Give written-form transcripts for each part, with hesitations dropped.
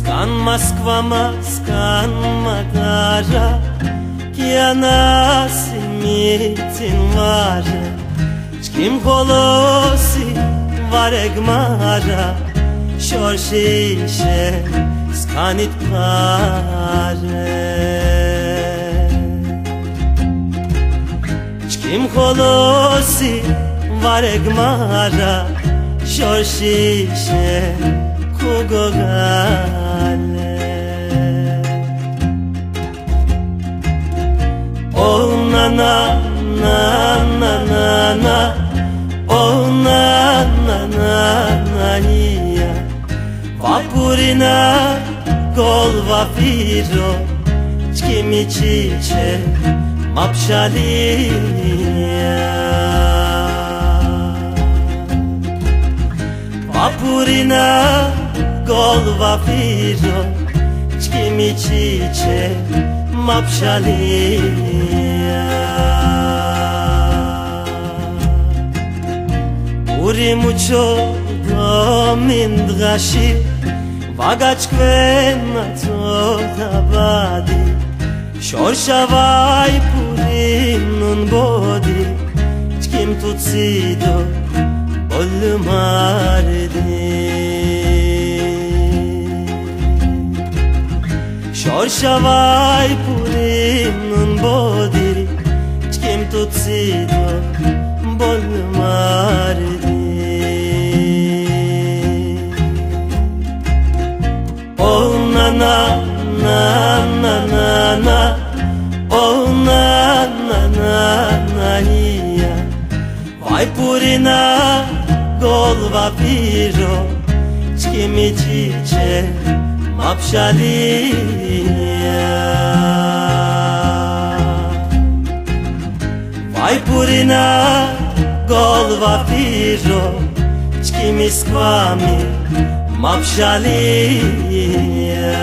Skan Moskvama, skan Magara, Kiana simitin vare, Çkim kolosi vareg mara, Şorşişe skanit pare. Çkim kolosi vareg mara, Şorşişe kugogale. Oh na na na na na na, oh na na na na nia, Vapurina golva firo, Çkimi çiçe mapşaliya. Vapurina golva firo, Çkimi çiçe mapşaliya. Uri mucho domindgashi, Vagachkvena totabadi, Shorshavai purim nun bodi, Çkim tutsido olmardi. Shorshavai purim nun bodi, Çkim tutsido olmardi. Oh na na na na na na, oh na na na na nia, Vapurina golva firo, Çkimi çiçe mapşaliya. Vapurina golva firo, Çkimi skvami mapşaliya.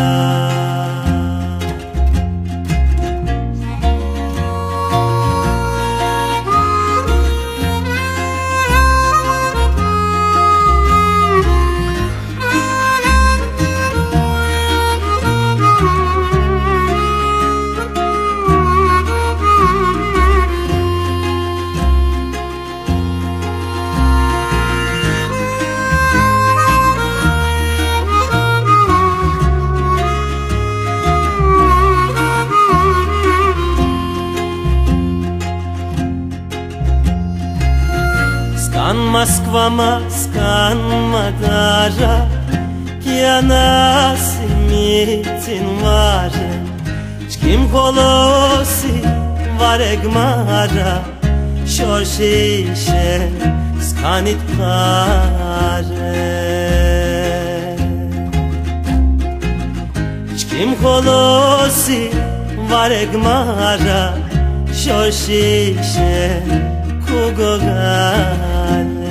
Skan Moskvama, skan Magara, Kiana simitin vare, Çkim kolosi vareg mara, Şorşişe skanit pare. Çkim kolosi vareg mara, Şorşişe kugogale.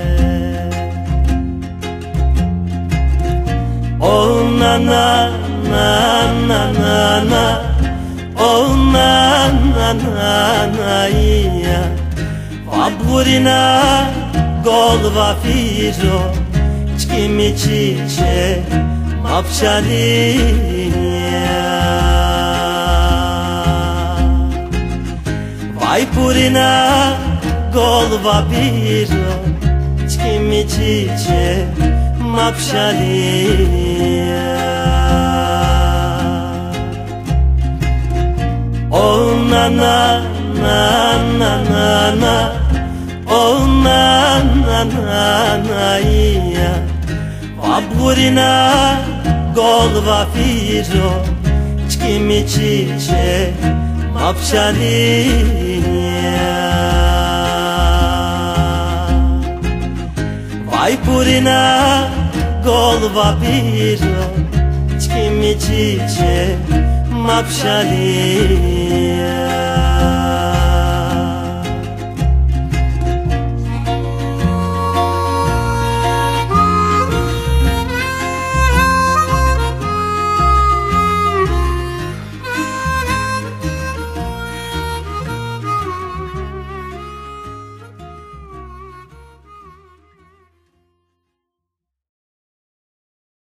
Oh na na na na na na, oh na na na na ia, Vapurina golva firo, Çkimi çiçe mapşaliya. Vapurina golva firo, Çkimi çiçe mapşaliya. Oh na na na na na na, oh na na na na ia, Vapurina golva firo, Çkimi çiçe mapşaliya. Vapurina golva firo, Çkimi çiçe mapşaliya.